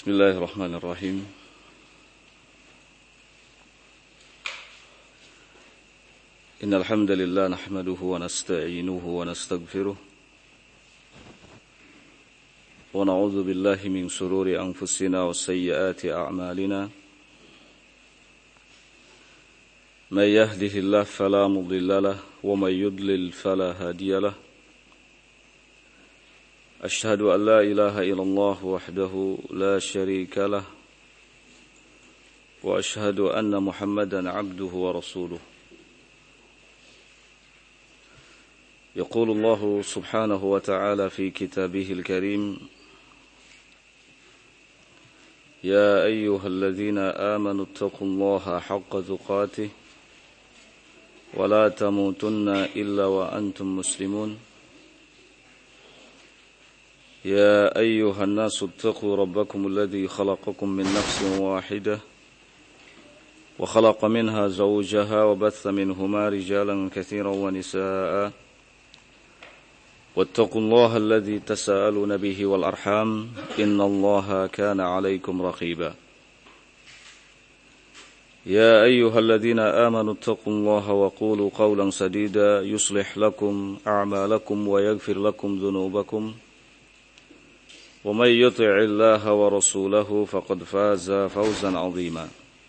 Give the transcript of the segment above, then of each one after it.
Bismillahirrahmanirrahim. Innal hamdalillah nahmaduhu wa nasta'inuhu wa nastaghfiruh wa na'udzu billahi min shururi anfusina wa sayyiati a'malina. May yahdihillahu fala mudilla lahu wa may yudlil fala hadiya lahu. أشهد أن لا إله إلا الله وحده لا شريك له وأشهد أن محمدا عبده ورسوله. يقول الله سبحانه وتعالى في كتابه الكريم: يا أيها الذين آمنوا اتقوا الله حق تقاته ولا تموتن إلا وأنتم مسلمون. يا أيها الناس اتقوا ربكم الذي خلقكم من نفس واحدة وخلق منها زوجها وبث منهما رجالا كثيرا ونساء واتقوا الله الذي تساءلون به والأرحام إن الله كان عليكم رقيبا. يا أيها الذين آمنوا اتقوا الله وقولوا قولا سديدا يصلح لكم أعمالكم ويغفر لكم ذنوبكم ومن يطع الله ورسوله فقد فاز فوزا عظيما.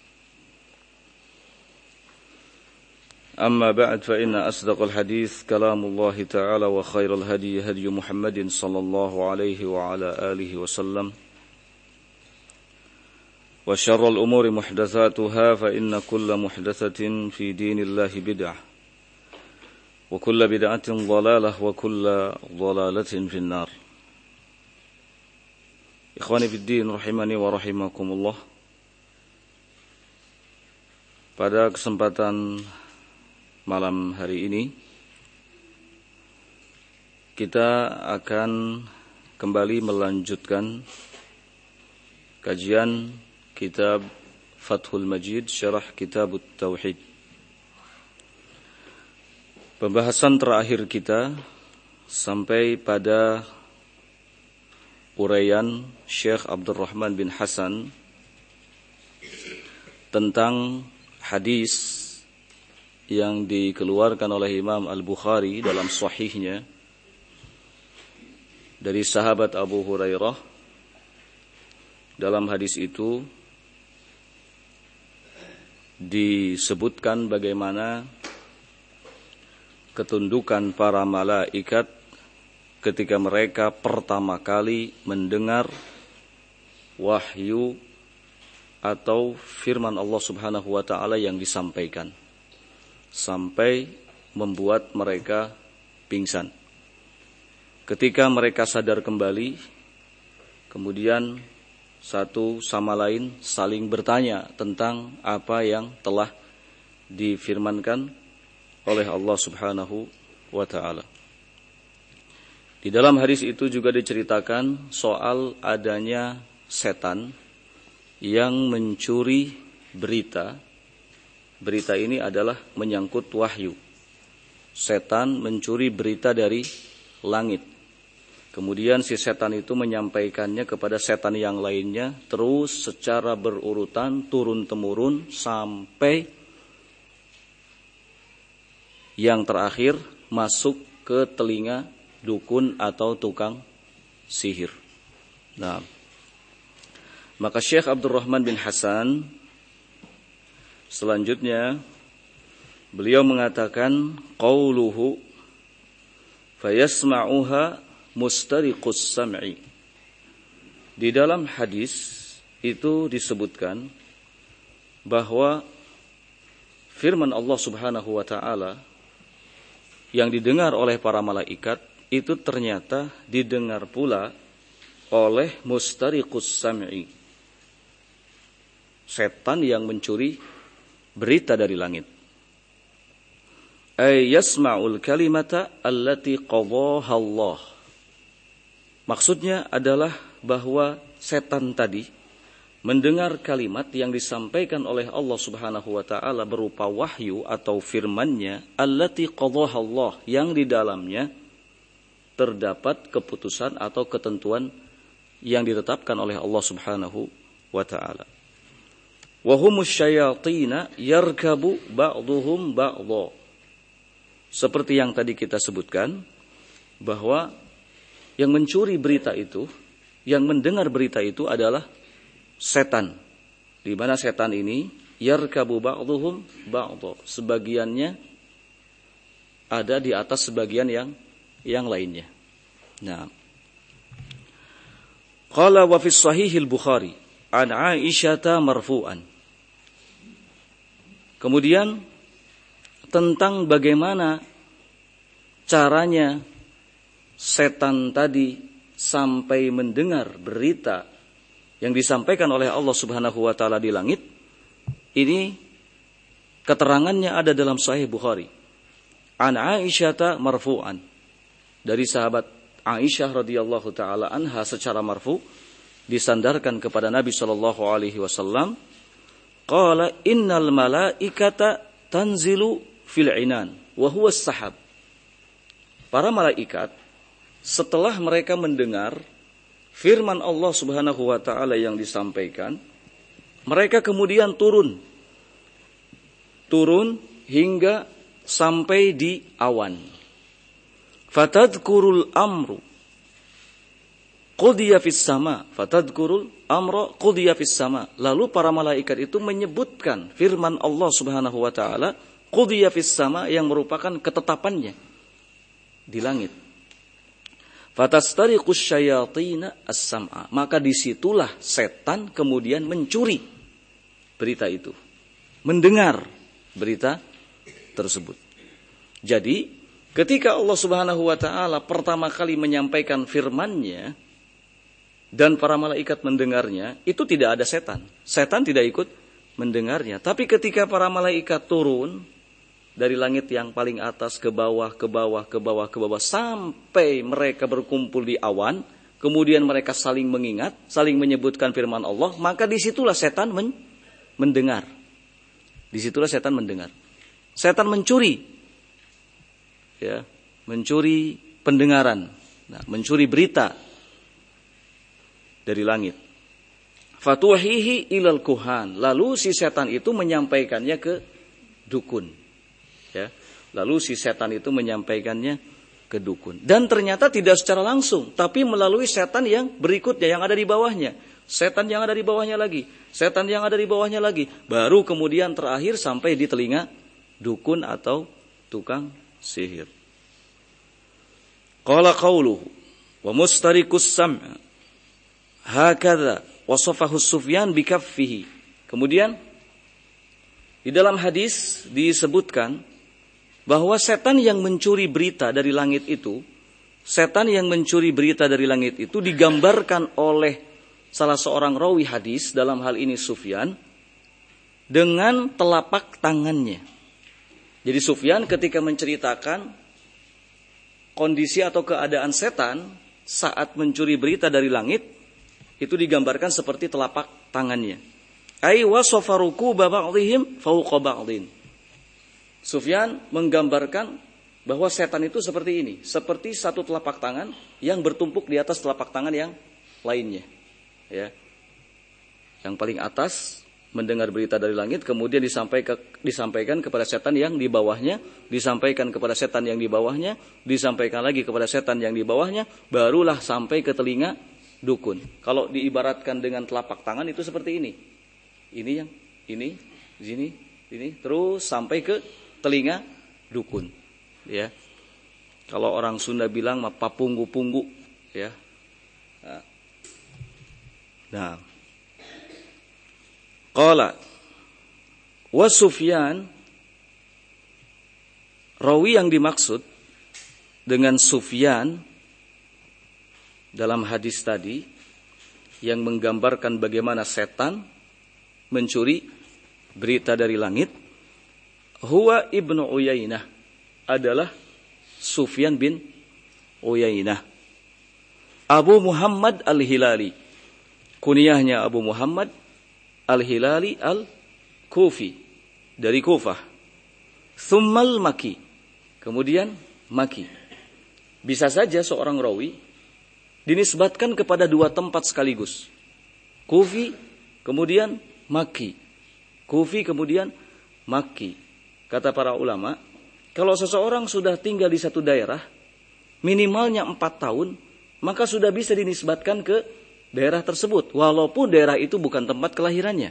أما بعد فإن أصدق الحديث كلام الله تعالى وخير الهدي هدي محمد صلى الله عليه وعلى آله وسلم وشر الأمور محدثاتها فإن كل محدثة في دين الله بدعة وكل بدعة ضلالة وكل ضلالة في النار. Ikhwani fiddin rahimani wa rahimakumullah. Pada kesempatan malam hari ini kita akan kembali melanjutkan kajian kitab Fathul Majid Syarah Kitabut Tauhid. Pembahasan terakhir kita sampai pada uraian Syekh Abdurrahman bin Hasan tentang hadis yang dikeluarkan oleh Imam Al-Bukhari dalam sahihnya dari sahabat Abu Hurairah. Dalam hadis itu disebutkan bagaimana ketundukan para malaikat ketika mereka pertama kali mendengar wahyu atau firman Allah Subhanahu wa taala yang disampaikan sampai membuat mereka pingsan. Ketika mereka sadar kembali, kemudian satu sama lain saling bertanya tentang apa yang telah difirmankan oleh Allah Subhanahu wa taala. Di dalam hadis itu juga diceritakan soal adanya setan yang mencuri berita. Berita ini adalah menyangkut wahyu. Setan mencuri berita dari langit. Kemudian si setan itu menyampaikannya kepada setan yang lainnya, terus secara berurutan turun-temurun sampai yang terakhir masuk ke telinga dukun atau tukang sihir. Nah, maka Syekh Abdurrahman bin Hasan selanjutnya beliau mengatakan qauluhu fayasma'uha mustariqus sam'i. Di dalam hadis itu disebutkan bahwa firman Allah Subhanahu wa taala yang didengar oleh para malaikat itu ternyata didengar pula oleh mustariqus sam'i, setan yang mencuri berita dari langit. Ay yasma'ul kalimata allati qadaha Allah. Maksudnya adalah bahwa setan tadi mendengar kalimat yang disampaikan oleh Allah Subhanahu wa taala berupa wahyu atau firman-Nya allati qadaha Allah, yang di dalamnya terdapat keputusan atau ketentuan yang ditetapkan oleh Allah Subhanahu wa taala. Wa humus syayatina yarkabu ba'duhum ba'dha. Seperti yang tadi kita sebutkan, bahwa yang mencuri berita itu, yang mendengar berita itu adalah setan. Di mana setan ini yarkabu ba'duhum ba'dha, sebagiannya ada di atas sebagian yang lainnya. Nah, qala wa fi sahihil Bukhari an Aisyah marfu'an. Kemudian tentang bagaimana caranya setan tadi sampai mendengar berita yang disampaikan oleh Allah Subhanahu wa taala di langit, ini keterangannya ada dalam Sahih Bukhari. An Aisyah marfu'an, dari sahabat Aisyah radhiyallahu taala anha secara marfu, disandarkan kepada Nabi sallallahu alaihi wasallam, qala innal malaikata tanzilu fil inan wa huwa as-sahab. Para malaikat setelah mereka mendengar firman Allah Subhanahu wa taala yang disampaikan, mereka kemudian turun hingga sampai di awan. Fatadkurul amru qudiya fis sama, fatadkurul amra qudiya fis sama. Lalu para malaikat itu menyebutkan firman Allah Subhanahu wa taala qudiya fis sama, yang merupakan ketetapannya di langit. Fatastariqus syayatina as-sam'a, maka disitulah setan kemudian mencuri berita itu, mendengar berita tersebut. Jadi ketika Allah Subhanahu wa taala pertama kali menyampaikan firman-Nya dan para malaikat mendengarnya, itu tidak ada setan. Setan tidak ikut mendengarnya. Tapi ketika para malaikat turun dari langit yang paling atas ke bawah, ke bawah, ke bawah, ke bawah, sampai mereka berkumpul di awan, kemudian mereka saling mengingat, saling menyebutkan firman Allah, maka disitulah setan mendengar. Disitulah setan mendengar. Setan mencuri, ya, mencuri pendengaran, mencuri berita dari langit. Fatuhihi ilal kuhan, lalu si setan itu menyampaikannya ke dukun. Ya, lalu si setan itu menyampaikannya ke dukun. Dan ternyata tidak secara langsung, tapi melalui setan yang berikutnya, yang ada di bawahnya. Setan yang ada di bawahnya lagi. Setan yang ada di bawahnya lagi. Baru kemudian terakhir sampai di telinga dukun atau tukang sihir. Qala qawluhu wa mustariqus sam'a hakadha wasafahu Sufyan bikaffihi. Kemudian di dalam hadis disebutkan bahwa setan yang mencuri berita dari langit itu, setan yang mencuri berita dari langit itu digambarkan oleh salah seorang rawi hadis, dalam hal ini Sufyan, dengan telapak tangannya. Jadi Sufyan ketika menceritakan kondisi atau keadaan setan saat mencuri berita dari langit, itu digambarkan seperti telapak tangannya. Ai wasafa rukuba ba'dihim fawqa ba'din. Sufyan menggambarkan bahwa setan itu seperti ini, seperti satu telapak tangan yang bertumpuk di atas telapak tangan yang lainnya. Ya. Yang paling atas mendengar berita dari langit, kemudian disampaikan kepada setan yang di bawahnya, disampaikan kepada setan yang di bawahnya, disampaikan lagi kepada setan yang di bawahnya, barulah sampai ke telinga dukun. Kalau diibaratkan dengan telapak tangan itu seperti ini. Ini yang ini, sini, ini terus sampai ke telinga dukun. Ya. Kalau orang Sunda bilang mah papunggu-punggu, ya. Nah. Qala wa Sufyan, rawi yang dimaksud dengan Sufyan dalam hadis tadi yang menggambarkan bagaimana setan mencuri berita dari langit, huwa ibnu Uyainah, adalah Sufyan bin Uyainah, Abu Muhammad al-Hilali, kunyahnya Abu Muhammad al-Hilali al-Kufi, dari Kufah. Thummal Maki, kemudian Maki. Bisa saja seorang rawi dinisbatkan kepada dua tempat sekaligus. Kufi, kemudian Makki. Kufi, kemudian Makki. Kata para ulama, kalau seseorang sudah tinggal di satu daerah, minimalnya 4 tahun, maka sudah bisa dinisbatkan ke daerah tersebut, walaupun daerah itu bukan tempat kelahirannya.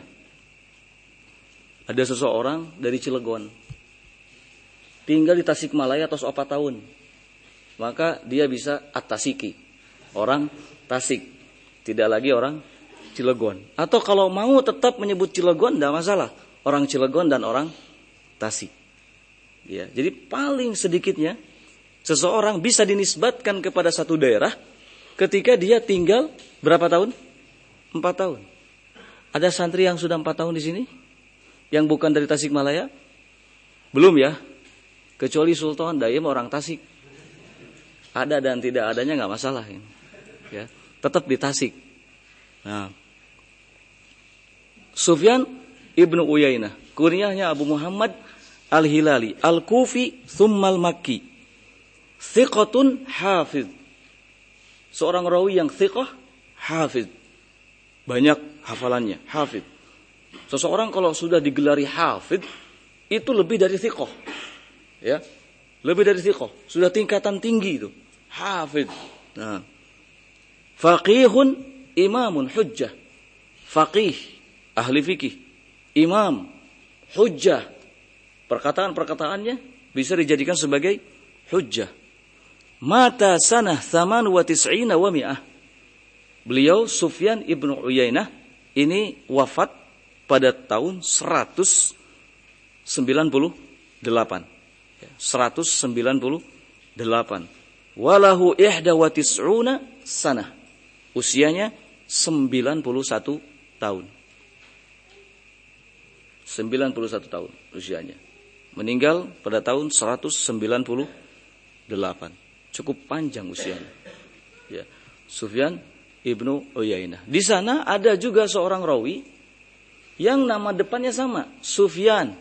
Ada seseorang dari Cilegon, tinggal di Tasikmalaya atau 4 tahun, maka dia bisa at-Tasiki, orang Tasik, tidak lagi orang Cilegon. Atau kalau mau tetap menyebut Cilegon, tidak masalah, orang Cilegon dan orang Tasik. Ya, jadi paling sedikitnya seseorang bisa dinisbatkan kepada satu daerah ketika dia tinggal berapa tahun? 4 tahun. Ada santri yang sudah 4 tahun di sini? Yang bukan dari Tasikmalaya? Belum ya? Kecuali Sultan Dayem orang Tasik. Ada dan tidak adanya nggak masalah. Ya, tetap di Tasik. Nah, Sufyan ibnu Uyainah, kunyahnya Abu Muhammad Al-Hilali, Al-Kufi, Thummal Makki. Thiqatun hafidh. Seorang rawi yang thiqah, hafidh. Banyak hafalannya, hafidh. Seseorang kalau sudah digelari hafidh, itu lebih dari thiqah. Ya, lebih dari thiqah. Sudah tingkatan tinggi itu. Hafidh. Nah. Faqihun imamun hujjah. Faqih, ahli fikih. Imam, hujjah. Perkataan-perkataannya bisa dijadikan sebagai hujjah. Mata sanah 98 wa mi'ah. Beliau Sufyan ibnu Uyainah ini wafat pada tahun 198. 198. Walahu 91 sanah. Usianya 91 tahun. 91 tahun usianya. Meninggal pada tahun 198. Cukup panjang usianya. Ya. Sufyan ibnu Uyainah. Di sana ada juga seorang rawi yang nama depannya sama, Sufyan.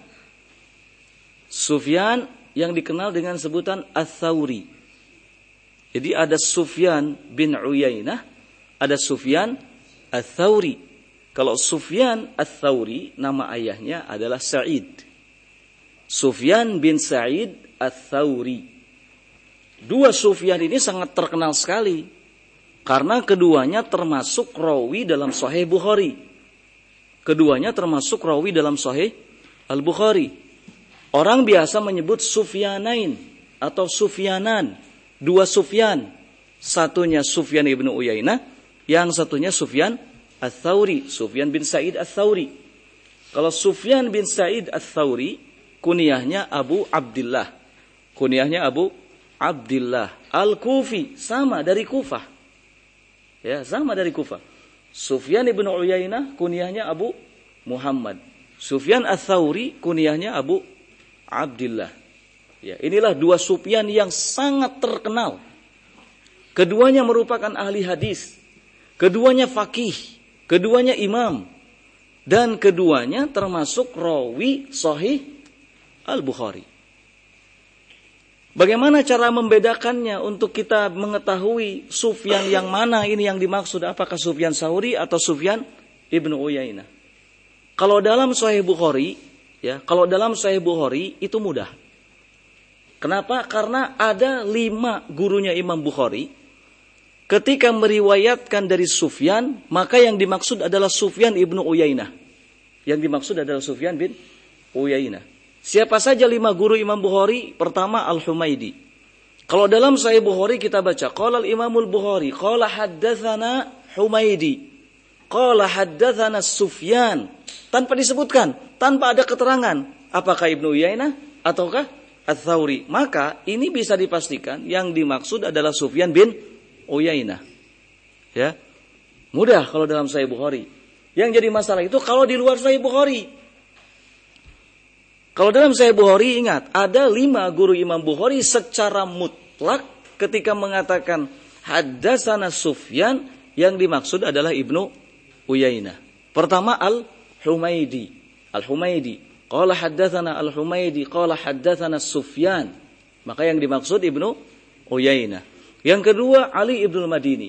Sufyan yang dikenal dengan sebutan Ats-Tsauri. Jadi ada Sufyan bin Uyainah, ada Sufyan Ats-Tsauri. Kalau Sufyan Ats-Tsauri, nama ayahnya adalah Sa'id. Sufyan bin Sa'id Ats-Tsauri. Dua Sufyan ini sangat terkenal sekali. Karena keduanya termasuk rawi dalam Sahih Bukhari. Keduanya termasuk rawi dalam Sahih Al-Bukhari. Orang biasa menyebut Sufyanain atau Sufyanan. Dua Sufyan. Satunya Sufyan ibnu Uyainah. Yang satunya Sufyan Ats-Tsauri. Sufyan bin Sa'id Ats-Tsauri. Kalau Sufyan bin Sa'id Ats-Tsauri, kunyahnya Abu Abdillah. Kunyahnya Abu Abdillah. Al-Kufi. Sama dari Kufah. Ya, sama dari Kufah. Sufyan ibn Uyainah kunyahnya Abu Muhammad. Sufyan Ats-Tsauri kunyahnya Abu Abdillah. Ya, inilah dua Sufyan yang sangat terkenal. Keduanya merupakan ahli hadis. Keduanya faqih. Keduanya imam. Dan keduanya termasuk rawi Sahih Al-Bukhari. Bagaimana cara membedakannya untuk kita mengetahui Sufyan yang mana ini yang dimaksud? Apakah Sufyan Tsauri atau Sufyan ibnu Uyainah? Kalau dalam Sahih Bukhari, ya, kalau dalam Sahih Bukhari itu mudah. Kenapa? Karena ada 5 gurunya Imam Bukhari. Ketika meriwayatkan dari Sufyan, maka yang dimaksud adalah Sufyan ibnu Uyainah. Yang dimaksud adalah Sufyan bin Uyainah. Siapa saja 5 guru Imam Bukhari? Pertama Al-Humaidi. Kalau dalam Sahih Bukhari kita baca, qala al-Imamul Bukhari, qala haddatsana Humaidi, qala haddatsana Sufyan, tanpa disebutkan, tanpa ada keterangan apakah Ibnu Uyainah ataukah Ats-Tsauri. Maka ini bisa dipastikan yang dimaksud adalah Sufyan bin Uyainah. Ya. Mudah kalau dalam Sahih Bukhari. Yang jadi masalah itu kalau di luar Sahih Bukhari. Kalau dalam Sahih Bukhari, ingat, ada 5 guru Imam Bukhari secara mutlak ketika mengatakan haddatsana Sufyan, yang dimaksud adalah Ibnu Uyainah. Pertama Al-Humaidi. Al-Humaidi. Qala haddatsana Al-Humaidi, qala haddatsana Sufyan. Maka yang dimaksud Ibnu Uyainah. Yang kedua Ali Ibnu Madini.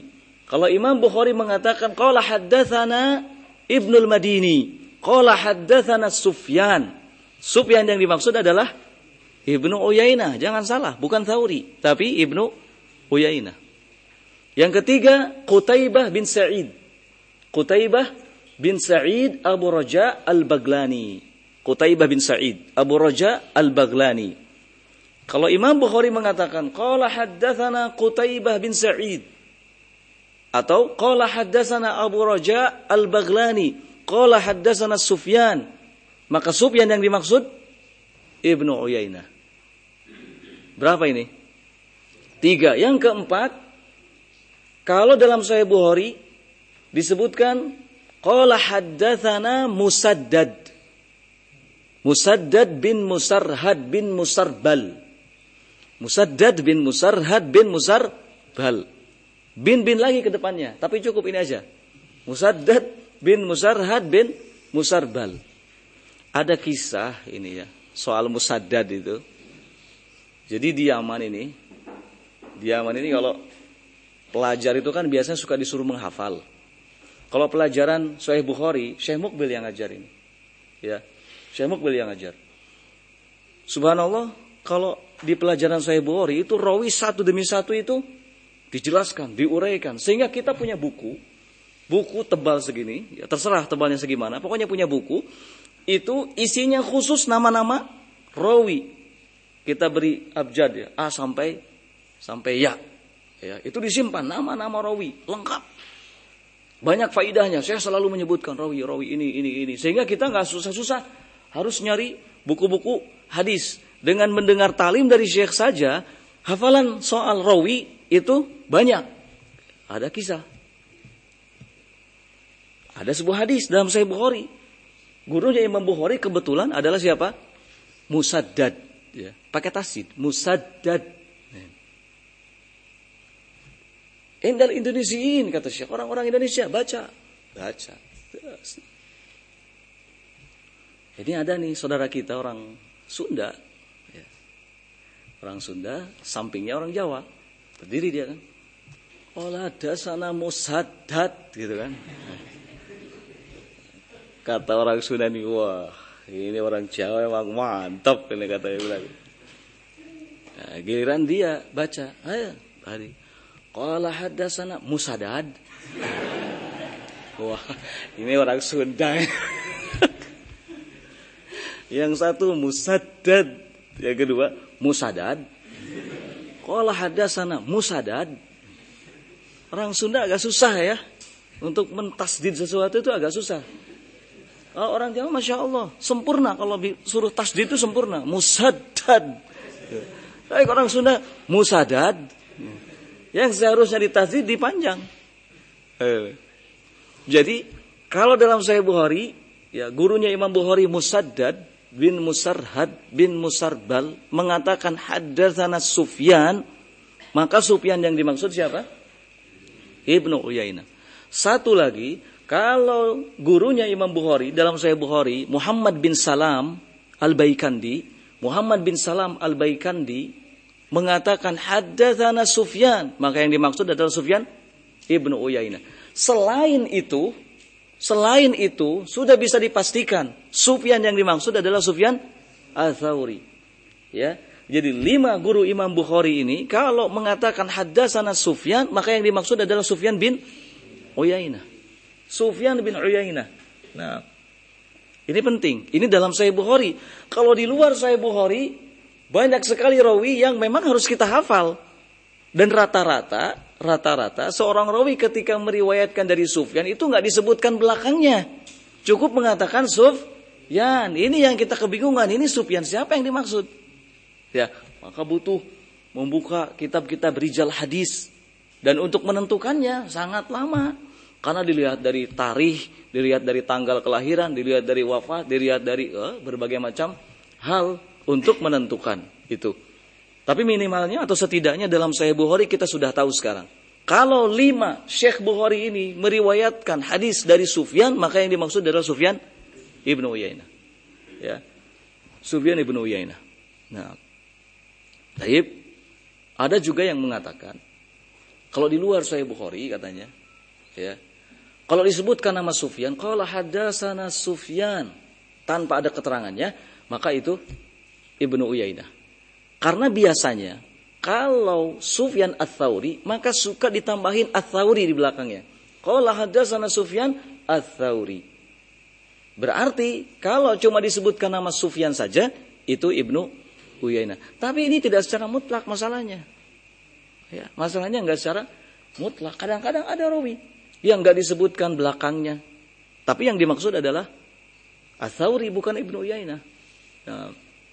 Kalau Imam Bukhari mengatakan qala haddatsana Ibnul Madini, qala haddatsana Sufyan. Sufyan yang dimaksud adalah Ibnu Uyainah, jangan salah, bukan Tsauri, tapi Ibnu Uyainah. Yang ketiga, Qutaibah bin Sa'id. Qutaibah bin Sa'id Abu Raja Al-Baglani. Qutaibah bin Sa'id Abu Raja Al-Baglani. Kalau Imam Bukhari mengatakan qala haddatsana Qutaibah bin Sa'id atau qala haddatsana Abu Raja Al-Baglani, qala haddatsana Sufyan, maka Sufyan yang dimaksud Ibnu Uyainah. Berapa ini? 3. Yang keempat, kalau dalam Sahih Bukhari disebutkan qala haddatsana Musaddad. Musaddad bin Musarhad bin Musarbal. Musaddad bin Musarhad bin Musarbal. Bin lagi ke depannya, tapi cukup ini aja. Musaddad bin Musarhad bin Musarbal. Ada kisah ini ya, soal Musaddad itu. Jadi di Yaman ini kalau pelajar itu kan biasanya suka disuruh menghafal. Kalau pelajaran Sahih Bukhari, Syekh Muqbil yang ngajar ini. Ya, Syekh Muqbil yang ngajar. Subhanallah, kalau di pelajaran Sahih Bukhari itu rawi satu demi satu itu dijelaskan, diuraikan, sehingga kita punya buku tebal segini, ya terserah tebalnya segimana, pokoknya punya buku, itu isinya khusus nama-nama rawi. Kita beri abjad ya, A sampai Ya. Ya, itu disimpan nama-nama rawi, lengkap. Banyak faidahnya, saya selalu menyebutkan rawi ini, sehingga kita nggak susah-susah harus nyari buku-buku hadis. Dengan mendengar talim dari syekh saja, hafalan soal rawi itu banyak. Ada kisah. Ada sebuah hadis dalam Sahih Bukhari. Gurunya Imam Bukhari kebetulan adalah siapa? Musaddad. Ya, pakai tasdid. Musaddad. Indal Indonesiin, kata Syekh. Orang-orang Indonesia baca. Ini ada nih saudara kita orang Sunda. Ya. Orang Sunda, sampingnya orang Jawa. Berdiri dia kan. Olah dasana Musaddad gitu kan. Kata orang Sunda nih, wah ini orang Jawa emang mantap ini katanya bilang. Nah, giliran dia baca, ayo hari. Qala haddatsana Musaddad. Wah, ini orang Sunda. Yang satu Musaddad, yang kedua Musaddad. Qala haddatsana Musaddad. Orang Sunda agak susah ya untuk mentasdid sesuatu itu agak susah. Orang Jawa Masya Allah sempurna, kalau suruh tasdid itu sempurna. Musaddad. Tapi orang Sunda Musaddad. Yang seharusnya ditasdid dipanjang. Jadi kalau dalam Sahih Bukhari, ya gurunya Imam Bukhari Musaddad bin Musarhad bin Musarbal mengatakan haddatsana Sufyan, maka Sufyan yang dimaksud siapa? Ibnu Uyainah. Satu lagi, kalau gurunya Imam Bukhari dalam Sahih Bukhari Muhammad bin Salam Al-Baikandi, Muhammad bin Salam Al-Baikandi mengatakan haddatsana Sufyan, maka yang dimaksud adalah Sufyan Ibnu Uyainah. Selain itu sudah bisa dipastikan Sufyan yang dimaksud adalah Sufyan Ats-Tsauri. Ya. Jadi 5 guru Imam Bukhari ini kalau mengatakan haddatsana Sufyan, maka yang dimaksud adalah Sufyan bin Uyainah. Sufyan bin Uyainah. Nah, ini penting. Ini dalam Sahih Bukhari. Kalau di luar Sahih Bukhari, banyak sekali rawi yang memang harus kita hafal. Dan rata-rata seorang rawi ketika meriwayatkan dari Sufyan itu nggak disebutkan belakangnya. Cukup mengatakan Sufyan. Ini yang kita kebingungan. Ini Sufyan siapa yang dimaksud? Ya, maka butuh membuka kitab-kitab rijal hadis. Dan untuk menentukannya sangat lama. Karena dilihat dari tarikh, dilihat dari tanggal kelahiran, dilihat dari wafat, dilihat dari berbagai macam hal untuk menentukan itu. Tapi minimalnya atau setidaknya dalam Sahih Bukhari kita sudah tahu sekarang. Kalau 5 Syekh Bukhari ini meriwayatkan hadis dari Sufyan, maka yang dimaksud adalah Sufyan Ibnu Uyainah. Ya. Sufyan Ibnu Uyainah. Nah, baik. Ada juga yang mengatakan kalau di luar Sahih Bukhari katanya Ya. Kalau disebutkan nama Sufyan, qala hadatsana Sufyan tanpa ada keterangannya, maka itu Ibnu Uyainah. Karena biasanya kalau Sufyan Ats-Tsauri, maka suka ditambahin Ats-Tsauri di belakangnya. Qala hadatsana Sufyan Ats-Tsauri. Berarti kalau cuma disebutkan nama Sufyan saja, itu Ibnu Uyainah. Tapi ini tidak secara mutlak masalahnya. Ya, masalahnya enggak secara mutlak. Kadang-kadang ada rawi yang enggak disebutkan belakangnya. Tapi yang dimaksud adalah Ats-Tsauri bukan Ibnu Uyainah. Nah,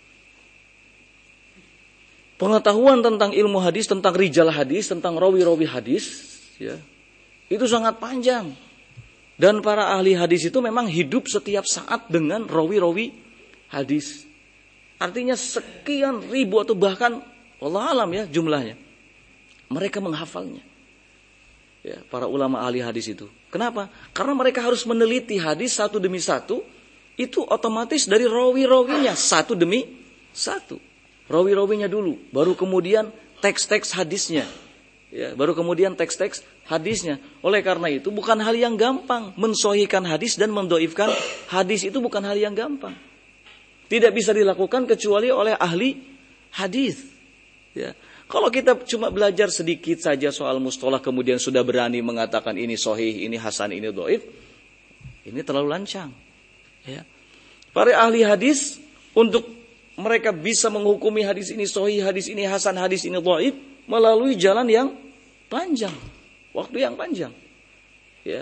pengetahuan tentang ilmu hadis, tentang rijal hadis, tentang rawi-rawi hadis, ya, itu sangat panjang. Dan para ahli hadis itu memang hidup setiap saat dengan rawi-rawi hadis. Artinya sekian ribu atau bahkan wallahu alam ya jumlahnya. Mereka menghafalnya. Ya, para ulama ahli hadis itu. Kenapa? Karena mereka harus meneliti hadis satu demi satu. Itu otomatis dari rawi-rawinya satu demi satu. Rawi-rawinya dulu, baru kemudian teks-teks hadisnya. Ya, baru kemudian teks-teks hadisnya. Oleh karena itu bukan hal yang gampang mensahihkan hadis dan mendhaifkan hadis, itu bukan hal yang gampang. Tidak bisa dilakukan kecuali oleh ahli hadis. Ya. Kalau kita cuma belajar sedikit saja soal mustalah kemudian sudah berani mengatakan ini sahih, ini hasan, ini dhaif, ini terlalu lancang. Ya. Para ahli hadis untuk mereka bisa menghukumi hadis ini sahih, hadis ini hasan, hadis ini dhaif melalui jalan yang panjang, waktu yang panjang. Ya.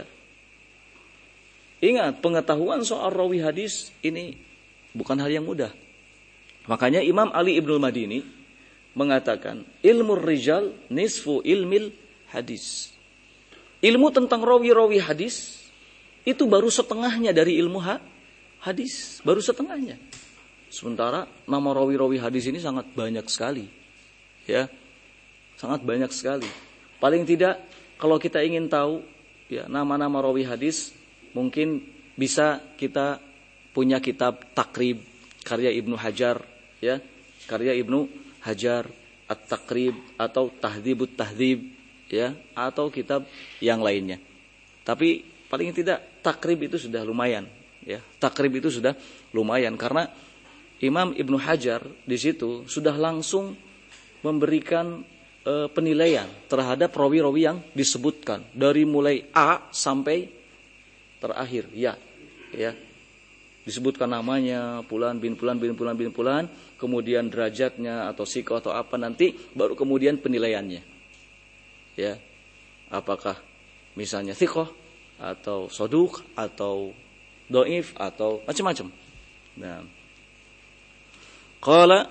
Ingat, pengetahuan soal rawi hadis ini bukan hal yang mudah. Makanya Imam Ali Ibnul Madini mengatakan, ilmu rijal nisfu ilmil hadis. Ilmu tentang rawi-rawi hadis itu baru setengahnya dari ilmu hadis, baru setengahnya. Sementara nama rawi-rawi hadis ini sangat banyak sekali. Ya. Sangat banyak sekali. Paling tidak kalau kita ingin tahu ya nama-nama rawi hadis, mungkin bisa kita punya kitab Takrib karya Ibnu Hajar, ya. Karya Ibnu Hajar, At-Takrib atau Tahdzibut Tahdzib, ya, atau kitab yang lainnya. Tapi paling tidak Takrib itu sudah lumayan, ya. Takrib itu sudah lumayan karena Imam Ibnu Hajar di situ sudah langsung memberikan penilaian terhadap rawi-rawi yang disebutkan dari mulai A sampai terakhir, ya. Disebutkan namanya, Fulan bin Fulan bin Fulan bin Fulan, kemudian derajatnya atau siqah atau apa, nanti baru kemudian penilaiannya. Ya. Apakah misalnya siqah atau saduq atau dhaif atau macam-macam. Nah. Qala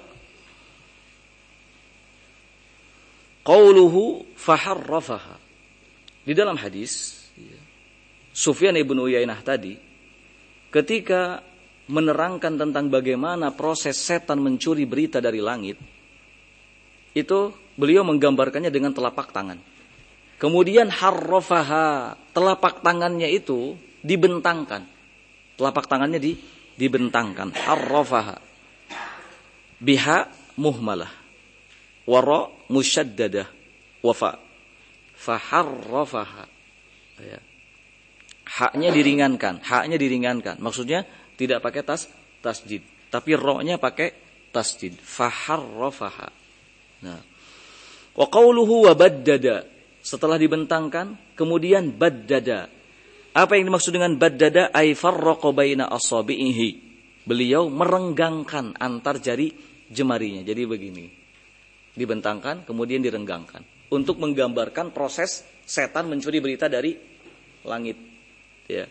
qauluhu faharrafaha. Di dalam hadis Sufyan ibn Uyainah tadi ketika menerangkan tentang bagaimana proses setan mencuri berita dari langit, itu beliau menggambarkannya dengan telapak tangan. Kemudian harrafaha, telapak tangannya itu dibentangkan. Telapak tangannya dibentangkan. Harrafaha. Biha muhmalah. Wara musyaddadah. Wafa. Faharrafaha. Ya. Haknya diringankan. Maksudnya tidak pakai tasdid, tapi ro-nya pakai tasdid. Faharrafaha. Nah. Wa qauluhu wa baddada. Setelah dibentangkan, kemudian baddada. Apa yang dimaksud dengan baddada? Ay farraqa baina asabihi. Beliau merenggangkan antar jari jemarinya. Jadi begini. Dibentangkan, kemudian direnggangkan. Untuk menggambarkan proses setan mencuri berita dari langit. Ya.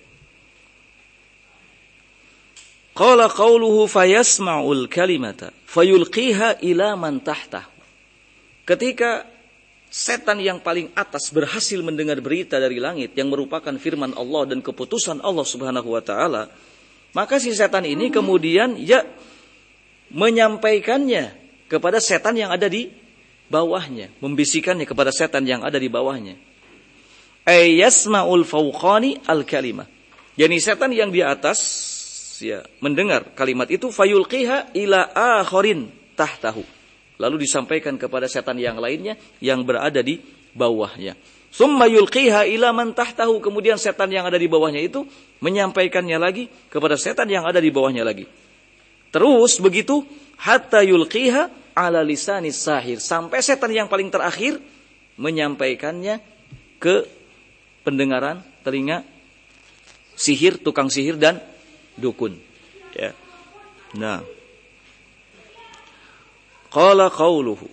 Qala qauluhu fayasma'ul kalimata fayulqiha ila man tahtahu. Ketika setan yang paling atas berhasil mendengar berita dari langit yang merupakan firman Allah dan keputusan Allah Subhanahu wa taala, maka si setan ini kemudian menyampaikannya kepada setan yang ada di bawahnya, membisikannya kepada setan yang ada di bawahnya. Yasma'ul fawqani al-kalimah. Yani setan yang di atas ya mendengar kalimat itu fayulqiha ila akharin tahtahu. Lalu disampaikan kepada setan yang lainnya yang berada di bawahnya. Summa yulqiha ila man tahtahu, kemudian setan yang ada di bawahnya itu menyampaikannya lagi kepada setan yang ada di bawahnya lagi. Terus begitu hatta yulqiha ala lisanis sahir, sampai setan yang paling terakhir menyampaikannya ke pendengaran telinga sihir, tukang sihir dan dukun. Ya. Nah, qala qauluhu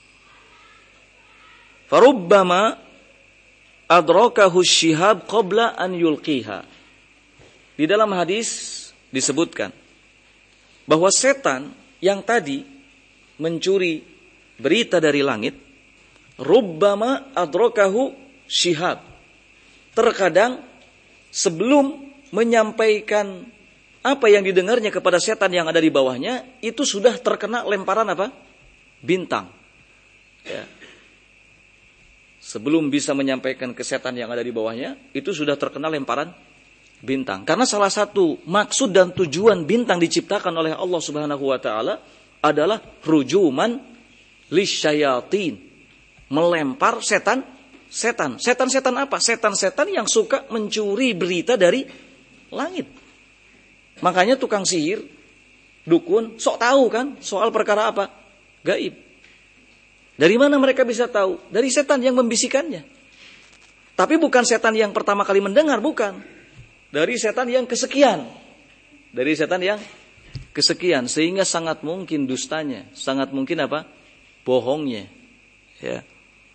farubbama adrakahu syihab qabla an yulqiha. Di dalam hadis disebutkan bahwa setan yang tadi mencuri berita dari langit, rubbama adrakahu syihab, terkadang sebelum menyampaikan apa yang didengarnya kepada setan yang ada di bawahnya, itu sudah terkena lemparan apa? Bintang. Ya. Sebelum bisa menyampaikan ke setan yang ada di bawahnya, itu sudah terkena lemparan bintang. Karena salah satu maksud dan tujuan bintang diciptakan oleh Allah Subhanahu wa taala adalah rujuman lisyayatin, melempar setan. Setan apa? Setan-setan yang suka mencuri berita dari langit. Makanya tukang sihir, dukun, sok tahu kan soal perkara apa? Gaib. Dari mana mereka bisa tahu? Dari setan yang membisikannya. Tapi bukan setan yang pertama kali mendengar, bukan. Dari setan yang kesekian. Dari setan yang kesekian. Sehingga sangat mungkin dustanya. Sangat mungkin apa? Bohongnya. Ya.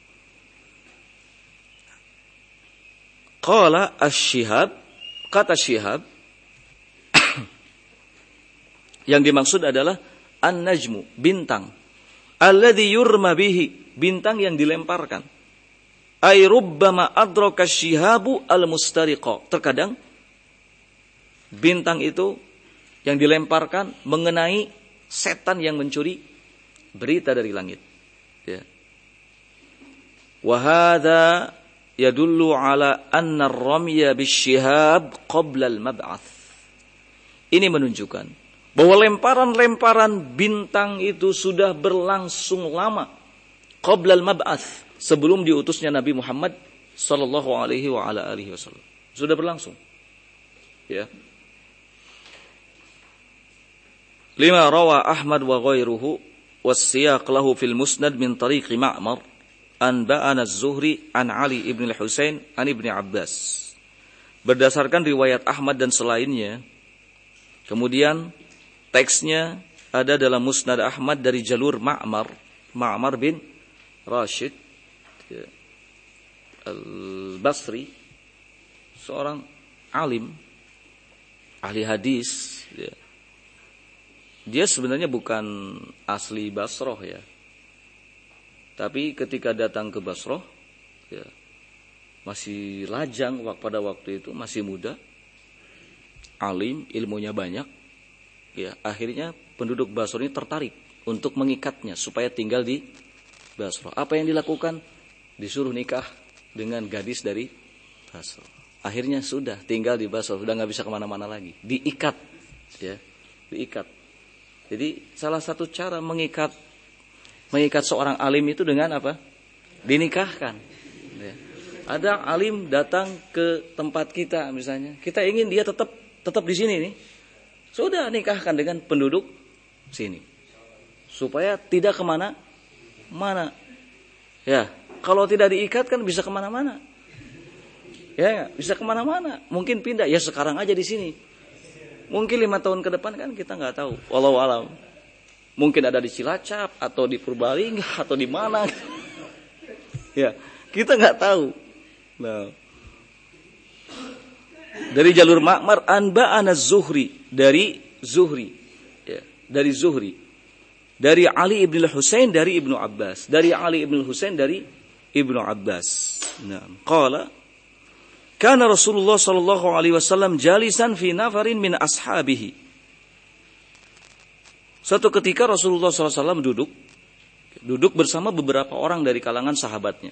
Qala asy-syihab, kata syihab, yang dimaksud adalah an-najmu, bintang. Alladzi yurma bihi, bintang yang dilemparkan. Ay rubbama adraka syihabu al-mustariqa. Terkadang bintang itu yang dilemparkan mengenai setan yang mencuri berita dari langit. Ya. Wa hadza yadullu ala anna ar-ramya bisyihab qabla al-mab'ats. Ini menunjukkan bahwa lemparan-lemparan bintang itu sudah berlangsung lama. Qabla al-mab'ats, sebelum diutusnya Nabi Muhammad sallallahu alaihi wa ala alihi wasallam. Sudah berlangsung. Ya. Lima rawa Ahmad wa ghairuhu was-siyaq lahu fil musnad min tariqi Ma'mar an ba'ana az-Zuhri an Ali ibn al-Husain an Ibni Abbas. Berdasarkan riwayat Ahmad dan selainnya, kemudian teksnya ada dalam Musnad Ahmad dari jalur Ma'mar bin Rashid al-Basri, seorang alim, ahli hadis. Dia sebenarnya bukan asli Basrah ya. Tapi ketika datang ke Basrah, ya, masih lajang pada waktu itu, masih muda, alim, ilmunya banyak. Ya, akhirnya penduduk Basrah ini tertarik untuk mengikatnya supaya tinggal di Basrah. Apa yang dilakukan? Disuruh nikah dengan gadis dari Basrah. Akhirnya sudah tinggal di Basrah, sudah nggak bisa kemana-mana lagi. Diikat, ya, diikat. Jadi salah satu cara mengikat seorang alim itu dengan apa? Dinikahkan. Ya. Ada alim datang ke tempat kita misalnya, kita ingin dia tetap di sini nih. Sudah nikahkan dengan penduduk sini. Supaya tidak kemana-mana. Ya, kalau tidak diikat kan bisa kemana-mana. Ya, bisa kemana-mana. Mungkin pindah, ya sekarang aja di sini. Mungkin 5 tahun ke depan kan kita nggak tahu. Wallahu alam. Mungkin ada di Cilacap atau di Purbalingga atau di mana. Ya, kita nggak tahu. Nah. Dari jalur Ma'mar anba'ana Zuhri, dari Zuhri. Ya, dari Zuhri. Dari Ali ibn al-Husain dari Ibnu Abbas. Dari Ali ibn al-Husain dari Ibnu Abbas. Nah, qala kana Rasulullah sallallahu alaihi wasallam jalisan fi nafarin min ashabihi. Suatu ketika Rasulullah SAW duduk bersama beberapa orang dari kalangan sahabatnya.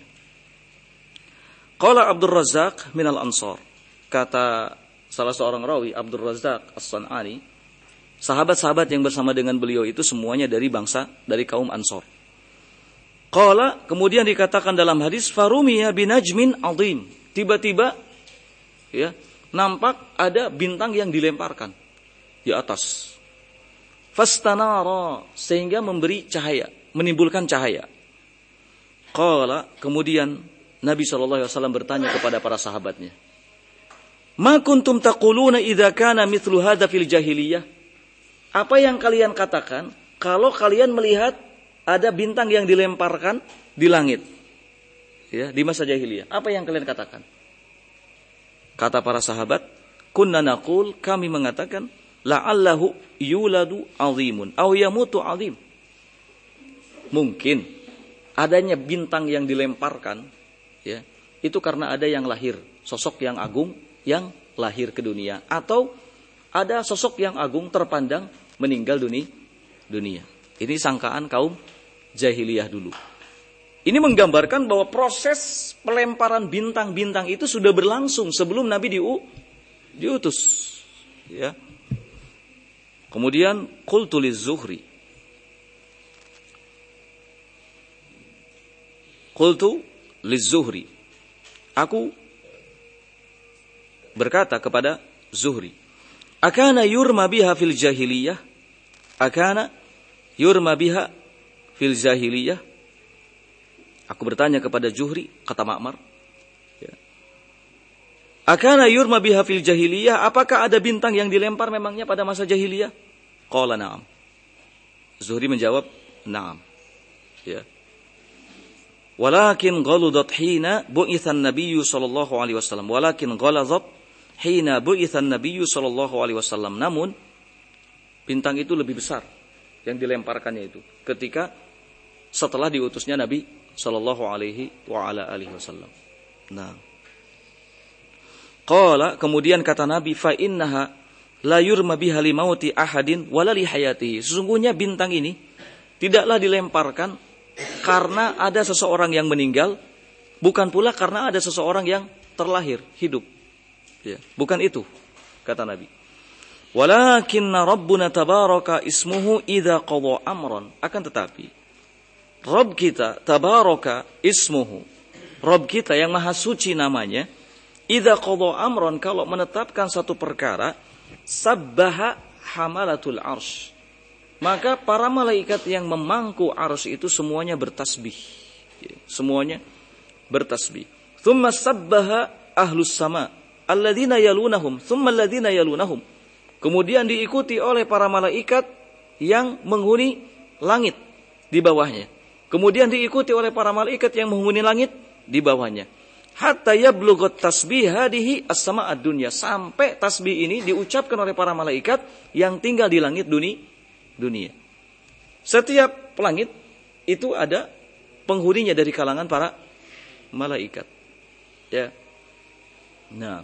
Qala Abdul Razzaq min al-Ansar. Kata salah seorang rawi, Abdul Razzaq As-San'ani, sahabat-sahabat yang bersama dengan beliau itu semuanya dari kaum Ansar. Qala, kemudian dikatakan dalam hadis, farumiya binajmin azim. Tiba-tiba ya, nampak ada bintang yang dilemparkan di atas. Fastanara, sehingga memberi cahaya, menimbulkan cahaya. Qala, kemudian Nabi SAW bertanya kepada para sahabatnya, ma kuntum taquluna idza kana mithlu hadza fil jahiliyah? Apa yang kalian katakan kalau kalian melihat ada bintang yang dilemparkan di langit? Ya, di masa jahiliyah. Apa yang kalian katakan? Kata para sahabat, kunna naqul, kami mengatakan, la'allahu yuladu azimun aw yamutu azim. Mungkin adanya bintang yang dilemparkan, ya, itu karena ada yang lahir, sosok yang agung yang lahir ke dunia, atau ada sosok yang agung terpandang meninggal dunia. Ini sangkaan kaum jahiliyah dulu. Ini menggambarkan bahwa proses pelemparan bintang-bintang itu sudah berlangsung sebelum Nabi diutus. Ya. Kemudian qultu liz-Zuhri. Qultu liz-Zuhri. Aku berkata kepada Zuhri, akana yurma biha fil jahiliyah? Akana yurma biha fil jahiliyah? Aku bertanya kepada Zuhri, kata Ma'mar, ya. Akana yurma biha fil jahiliyah? Apakah ada bintang yang dilempar memangnya pada masa jahiliyah? Qala na'am. Zuhri menjawab, na'am. Ya. Walakin ghaludat hina bu'ithan nabiyyu sallallahu alaihi wasallam. Walakin ghaladat hina bu'ithan nabiyyu sallallahu alaihi wasallam. Namun bintang itu lebih besar yang dilemparkannya itu ketika setelah diutusnya Nabi sallallahu alaihi wa ala alihi wasallam. Nah. Qala, kemudian kata Nabi, fa innaha la yurma biha li mauti ahadin wala li hayatihi. Sesungguhnya bintang ini tidaklah dilemparkan karena ada seseorang yang meninggal, bukan pula karena ada seseorang yang terlahir, hidup. Ya, bukan itu, kata Nabi. Walakinna Rabbuna tabaraka ismuhu idza qada amran. Akan tetapi Rabb kita tabaraka ismuhu, Rabb kita yang maha suci namanya, idza qada amran, kalau menetapkan satu perkara, sabbaha hamalatul arsy, maka para malaikat yang memangku arsy itu semuanya bertasbih. Semuanya bertasbih. Tsumma sabbaha ahlus sama alladzina yalunahum, tsumma alladzina yalunahum. Kemudian diikuti oleh para malaikat yang menghuni langit di bawahnya. Kemudian diikuti oleh para malaikat yang menghuni langit di bawahnya. Hatta yablughat tasbih hadihi as-sama'ad dunya, sampai tasbih ini diucapkan oleh para malaikat yang tinggal di langit dunia. Setiap langit itu ada penghuninya dari kalangan para malaikat. Ya. Nah,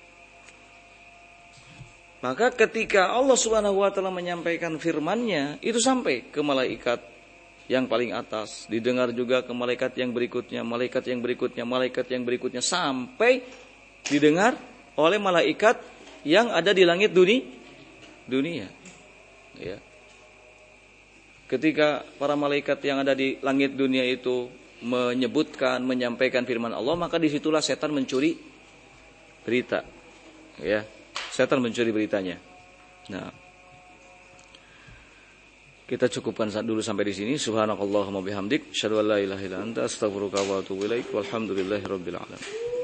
maka ketika Allah Subhanahu wa taala menyampaikan firman-Nya, itu sampai ke malaikat yang paling atas, didengar juga ke malaikat yang berikutnya, malaikat yang berikutnya, malaikat yang berikutnya, sampai didengar oleh malaikat yang ada di langit dunia. Ya. Ketika para malaikat yang ada di langit dunia itu menyebutkan, menyampaikan firman Allah, maka disitulah setan mencuri berita. Ya, setan mencuri beritanya. Nah, kita cukupkan dulu sampai di sini. Subhanakallahumma bihamdik, asyhadu an la ilaha illa anta, astaghfiruka wa atubu ilaik. Walhamdulillahirabbil alamin.